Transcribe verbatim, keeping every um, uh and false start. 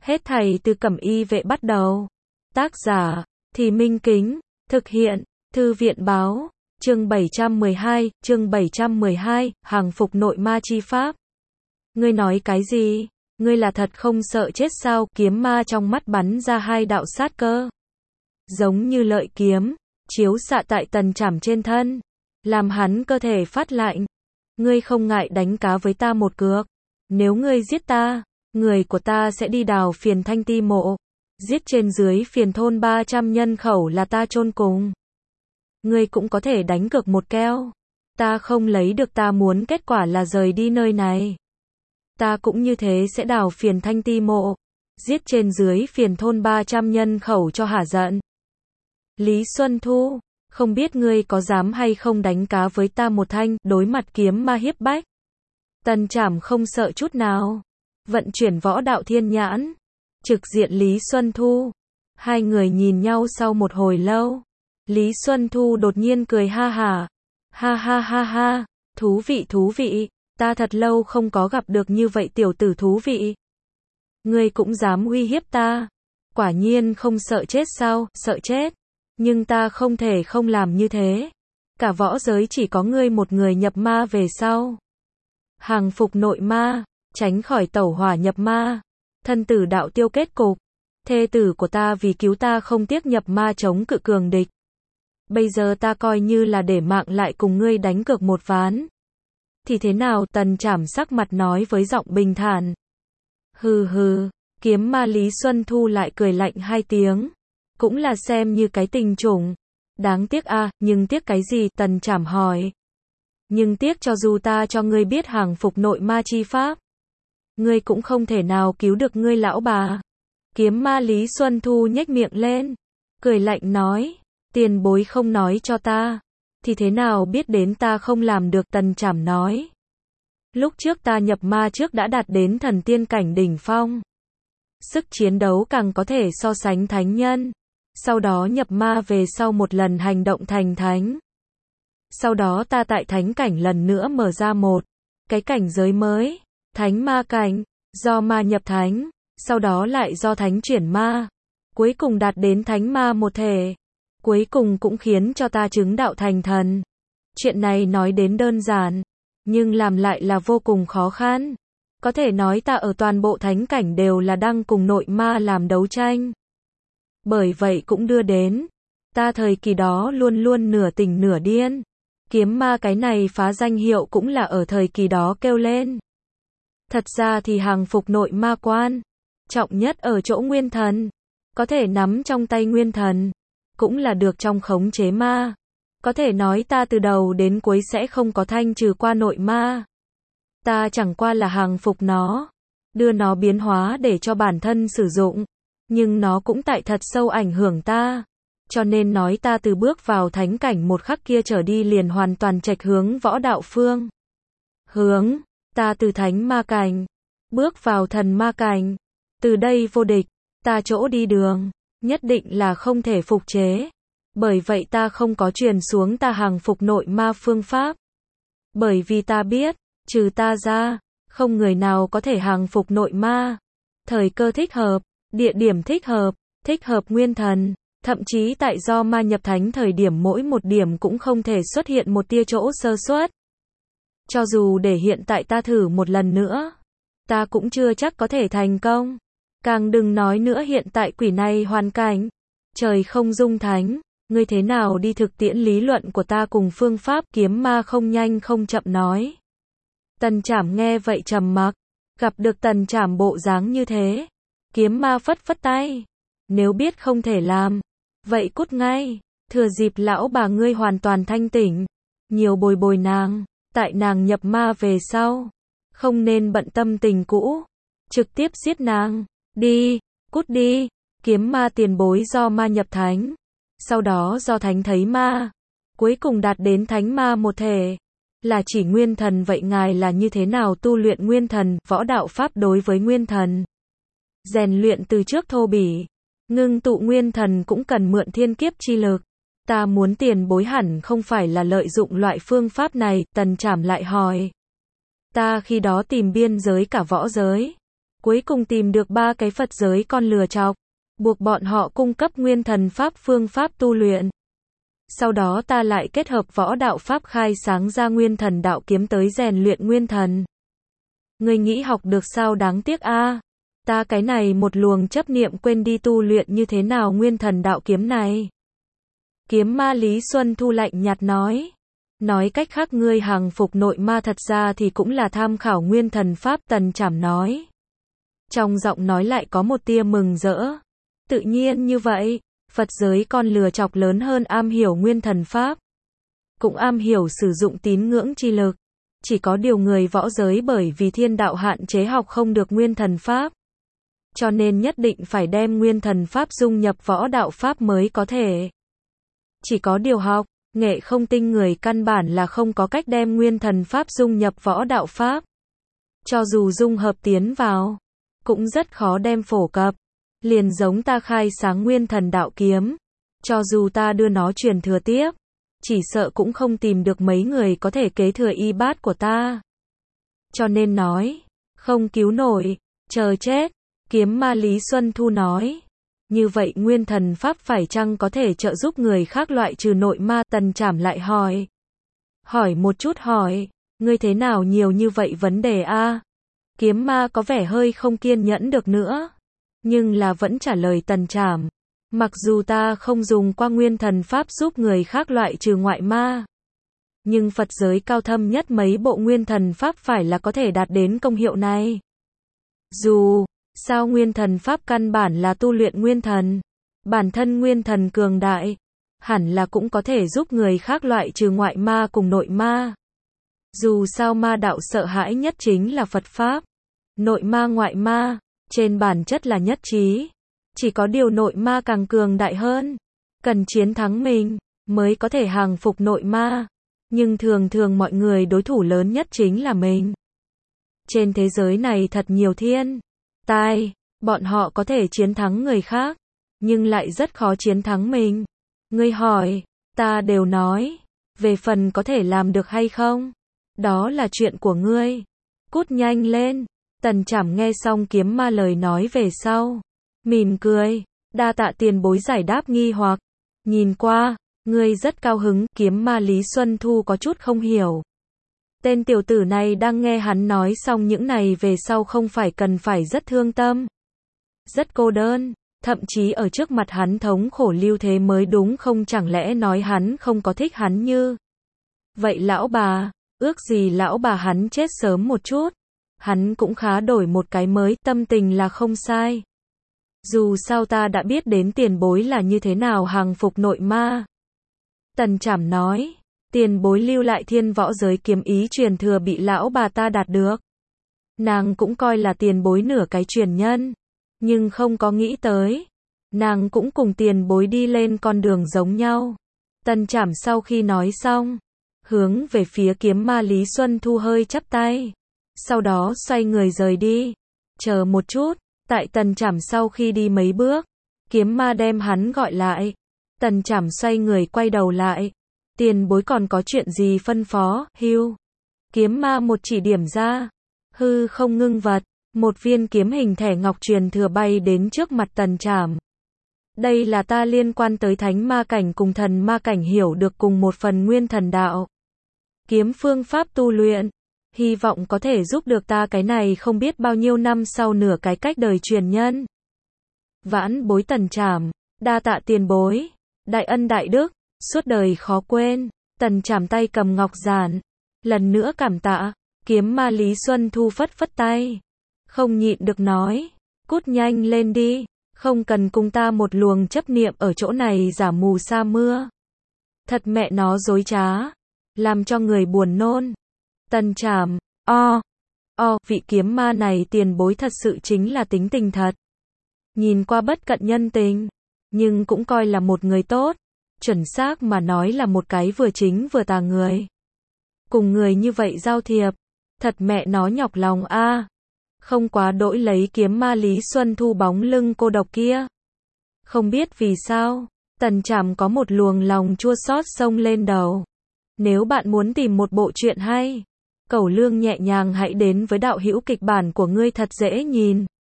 Hết thảy từ Cẩm Y Vệ bắt đầu. Tác giả, Thì Minh Kính, thực hiện, Thư viện Báo, chương bảy trăm mười hai, chương bảy trăm mười hai, hàng phục nội ma chi pháp. Ngươi nói cái gì? Ngươi là thật không sợ chết sao? Kiếm ma trong mắt bắn ra hai đạo sát cơ. Giống như lợi kiếm, chiếu xạ tại Tần Trảm trên thân, làm hắn cơ thể phát lạnh. Ngươi không ngại đánh cá với ta một cược. Nếu ngươi giết ta, người của ta sẽ đi đào Phiền Thanh Ti mộ. Giết trên dưới Phiền thôn ba trăm nhân khẩu là ta chôn cùng. Ngươi cũng có thể đánh cược một keo. Ta không lấy được, ta muốn kết quả là rời đi nơi này. Ta cũng như thế sẽ đào Phiền Thanh Ti mộ. Giết trên dưới Phiền thôn ba trăm nhân khẩu cho hả giận. Lý Xuân Thu, không biết ngươi có dám hay không đánh cá với ta một thanh, đối mặt kiếm ma hiếp bách. Tần Trảm không sợ chút nào. Vận chuyển võ đạo thiên nhãn. Trực diện Lý Xuân Thu. Hai người nhìn nhau sau một hồi lâu. Lý Xuân Thu đột nhiên cười ha hả. Ha ha ha ha, thú vị thú vị, ta thật lâu không có gặp được như vậy tiểu tử thú vị. Ngươi cũng dám uy hiếp ta. Quả nhiên không sợ chết sao? Sợ chết. Nhưng ta không thể không làm như thế. Cả võ giới chỉ có ngươi một người nhập ma về sau. Hàng phục nội ma, tránh khỏi tẩu hỏa nhập ma. Thân tử đạo tiêu kết cục. Thê tử của ta vì cứu ta không tiếc nhập ma chống cự cường địch. Bây giờ ta coi như là để mạng lại cùng ngươi đánh cược một ván. Thì thế nào? Tần Trảm sắc mặt nói với giọng bình thản. Hừ hừ, kiếm ma Lý Xuân Thu lại cười lạnh hai tiếng. Cũng là xem như cái tình chủng. Đáng tiếc a, à, nhưng tiếc cái gì? Tần Trảm hỏi. Nhưng tiếc cho dù ta cho ngươi biết hàng phục nội ma chi pháp, ngươi cũng không thể nào cứu được ngươi lão bà. Kiếm ma Lý Xuân Thu nhếch miệng lên, cười lạnh nói, tiền bối không nói cho ta, thì thế nào biết đến ta không làm được? Tần Trảm nói. Lúc trước ta nhập ma trước đã đạt đến thần tiên cảnh đỉnh phong. Sức chiến đấu càng có thể so sánh thánh nhân. Sau đó nhập ma về sau một lần hành động thành thánh. Sau đó ta tại thánh cảnh lần nữa mở ra một cái cảnh giới mới, thánh ma cảnh, do ma nhập thánh, sau đó lại do thánh chuyển ma, cuối cùng đạt đến thánh ma một thể, cuối cùng cũng khiến cho ta chứng đạo thành thần. Chuyện này nói đến đơn giản, nhưng làm lại là vô cùng khó khăn. Có thể nói ta ở toàn bộ thánh cảnh đều là đang cùng nội ma làm đấu tranh. Bởi vậy cũng đưa đến, ta thời kỳ đó luôn luôn nửa tỉnh nửa điên. Kiếm ma cái này phá danh hiệu cũng là ở thời kỳ đó kêu lên. Thật ra thì hàng phục nội ma quan, trọng nhất ở chỗ nguyên thần. Có thể nắm trong tay nguyên thần, cũng là được trong khống chế ma. Có thể nói ta từ đầu đến cuối sẽ không có thanh trừ qua nội ma. Ta chẳng qua là hàng phục nó, đưa nó biến hóa để cho bản thân sử dụng. Nhưng nó cũng tại thật sâu ảnh hưởng ta. Cho nên nói ta từ bước vào thánh cảnh một khắc kia trở đi liền hoàn toàn chệch hướng võ đạo phương. Hướng, ta từ thánh ma cảnh, bước vào thần ma cảnh. Từ đây vô địch, ta chỗ đi đường, nhất định là không thể phục chế. Bởi vậy ta không có truyền xuống ta hàng phục nội ma phương pháp. Bởi vì ta biết, trừ ta ra, không người nào có thể hàng phục nội ma. Thời cơ thích hợp, địa điểm thích hợp, thích hợp nguyên thần. Thậm chí tại do ma nhập thánh thời điểm mỗi một điểm cũng không thể xuất hiện một tia chỗ sơ suất. Cho dù để hiện tại ta thử một lần nữa, ta cũng chưa chắc có thể thành công. Càng đừng nói nữa hiện tại quỷ này hoàn cảnh. Trời không dung thánh, ngươi thế nào đi thực tiễn lý luận của ta cùng phương pháp? Kiếm ma không nhanh không chậm nói. Tần Trảm nghe vậy trầm mặc, gặp được Tần Trảm bộ dáng như thế. Kiếm ma phất phất tay. Nếu biết không thể làm, vậy cút ngay, thừa dịp lão bà ngươi hoàn toàn thanh tỉnh, nhiều bồi bồi nàng, tại nàng nhập ma về sau, không nên bận tâm tình cũ, trực tiếp giết nàng, đi, cút đi. Kiếm ma tiền bối do ma nhập thánh, sau đó do thánh thấy ma, cuối cùng đạt đến thánh ma một thể, là chỉ nguyên thần. Vậy ngài là như thế nào tu luyện nguyên thần? Võ đạo pháp đối với nguyên thần, rèn luyện từ trước thô bỉ. Ngưng tụ nguyên thần cũng cần mượn thiên kiếp chi lực. Ta muốn tiền bối hẳn không phải là lợi dụng loại phương pháp này. Tần Trảm lại hỏi. Ta khi đó tìm biên giới cả võ giới, cuối cùng tìm được ba cái Phật giới con lừa chọc, buộc bọn họ cung cấp nguyên thần pháp phương pháp tu luyện. Sau đó ta lại kết hợp võ đạo pháp khai sáng ra nguyên thần đạo kiếm tới rèn luyện nguyên thần. Ngươi nghĩ học được sao đáng tiếc a? À? Ta cái này một luồng chấp niệm quên đi tu luyện như thế nào nguyên thần đạo kiếm này. Kiếm ma Lý Xuân Thu lạnh nhạt nói. Nói cách khác ngươi hàng phục nội ma thật ra thì cũng là tham khảo nguyên thần pháp, Tần Trảm nói. Trong giọng nói lại có một tia mừng rỡ. Tự nhiên như vậy, Phật giới con lừa chọc lớn hơn am hiểu nguyên thần pháp. Cũng am hiểu sử dụng tín ngưỡng chi lực. Chỉ có điều người võ giới bởi vì thiên đạo hạn chế học không được nguyên thần pháp. Cho nên nhất định phải đem nguyên thần pháp dung nhập võ đạo pháp mới có thể. Chỉ có điều học, nghệ không tinh người căn bản là không có cách đem nguyên thần pháp dung nhập võ đạo pháp. Cho dù dung hợp tiến vào, cũng rất khó đem phổ cập. Liền giống ta khai sáng nguyên thần đạo kiếm. Cho dù ta đưa nó truyền thừa tiếp, chỉ sợ cũng không tìm được mấy người có thể kế thừa y bát của ta. Cho nên nói, không cứu nổi, chờ chết. Kiếm ma Lý Xuân Thu nói. Như vậy nguyên thần pháp phải chăng có thể trợ giúp người khác loại trừ nội ma? Tần Trảm lại hỏi. Hỏi một chút hỏi, ngươi thế nào nhiều như vậy vấn đề a? À? Kiếm ma có vẻ hơi không kiên nhẫn được nữa. Nhưng là vẫn trả lời Tần Trảm. Mặc dù ta không dùng qua nguyên thần pháp giúp người khác loại trừ ngoại ma. Nhưng Phật giới cao thâm nhất mấy bộ nguyên thần pháp phải là có thể đạt đến công hiệu này. Dù sao nguyên thần pháp căn bản là tu luyện nguyên thần. Bản thân nguyên thần cường đại, hẳn là cũng có thể giúp người khác loại trừ ngoại ma cùng nội ma. Dù sao ma đạo sợ hãi nhất chính là Phật pháp. Nội ma ngoại ma, trên bản chất là nhất trí. Chỉ có điều nội ma càng cường đại hơn. Cần chiến thắng mình, mới có thể hàng phục nội ma. Nhưng thường thường mọi người đối thủ lớn nhất chính là mình. Trên thế giới này thật nhiều thiên tai, bọn họ có thể chiến thắng người khác, nhưng lại rất khó chiến thắng mình. Ngươi hỏi, ta đều nói, về phần có thể làm được hay không, đó là chuyện của ngươi. Cút nhanh lên. Tần Trảm nghe xong kiếm ma lời nói về sau, mỉm cười, đa tạ tiền bối giải đáp nghi hoặc. Nhìn qua, ngươi rất cao hứng. Kiếm ma Lý Xuân Thu có chút không hiểu. Tên tiểu tử này đang nghe hắn nói xong những này về sau không phải cần phải rất thương tâm, rất cô đơn, thậm chí ở trước mặt hắn thống khổ lưu thế mới đúng không? Chẳng lẽ nói hắn không có thích hắn như vậy? Lão bà, ước gì lão bà hắn chết sớm một chút, hắn cũng khá đổi một cái mới. Tâm tình là không sai. Dù sao ta đã biết đến tiền bối là như thế nào hàng phục nội ma. Tần Trảm nói. Tiền bối lưu lại thiên võ giới kiếm ý truyền thừa bị lão bà ta đạt được. Nàng cũng coi là tiền bối nửa cái truyền nhân. Nhưng không có nghĩ tới. Nàng cũng cùng tiền bối đi lên con đường giống nhau. Tần Trảm sau khi nói xong, hướng về phía kiếm ma Lý Xuân Thu hơi chắp tay. Sau đó xoay người rời đi. Chờ một chút, tại Tần Trảm sau khi đi mấy bước, kiếm ma đem hắn gọi lại. Tần Trảm xoay người quay đầu lại. Tiền bối còn có chuyện gì phân phó? Hưu. Kiếm ma một chỉ điểm ra. Hư không ngưng vật. Một viên kiếm hình thẻ ngọc truyền thừa bay đến trước mặt Tần Trảm. Đây là ta liên quan tới thánh ma cảnh cùng thần ma cảnh hiểu được cùng một phần nguyên thần đạo kiếm phương pháp tu luyện. Hy vọng có thể giúp được ta cái này không biết bao nhiêu năm sau nửa cái cách đời truyền nhân. Vãn bối Tần Trảm. Đa tạ tiền bối. Đại ân đại đức. Suốt đời khó quên. Tần Trảm tay cầm ngọc giản. Lần nữa cảm tạ. Kiếm ma Lý Xuân Thu phất phất tay. Không nhịn được nói. Cút nhanh lên đi. Không cần cùng ta một luồng chấp niệm ở chỗ này giả mù sa mưa. Thật mẹ nó dối trá. Làm cho người buồn nôn. Tần Trảm. O. O. Vị kiếm ma này tiền bối thật sự chính là tính tình thật. Nhìn qua bất cận nhân tình. Nhưng cũng coi là một người tốt. Chuẩn xác mà nói là một cái vừa chính vừa tà người. Cùng người như vậy giao thiệp. Thật mẹ nó nhọc lòng a. À. Không quá đỗi lấy kiếm ma Lý Xuân Thu bóng lưng cô độc kia. Không biết vì sao, Tần Trảm có một luồng lòng chua xót xông lên đầu. Nếu bạn muốn tìm một bộ truyện hay, cẩu lương nhẹ nhàng hãy đến với đạo hữu kịch bản của ngươi thật dễ nhìn.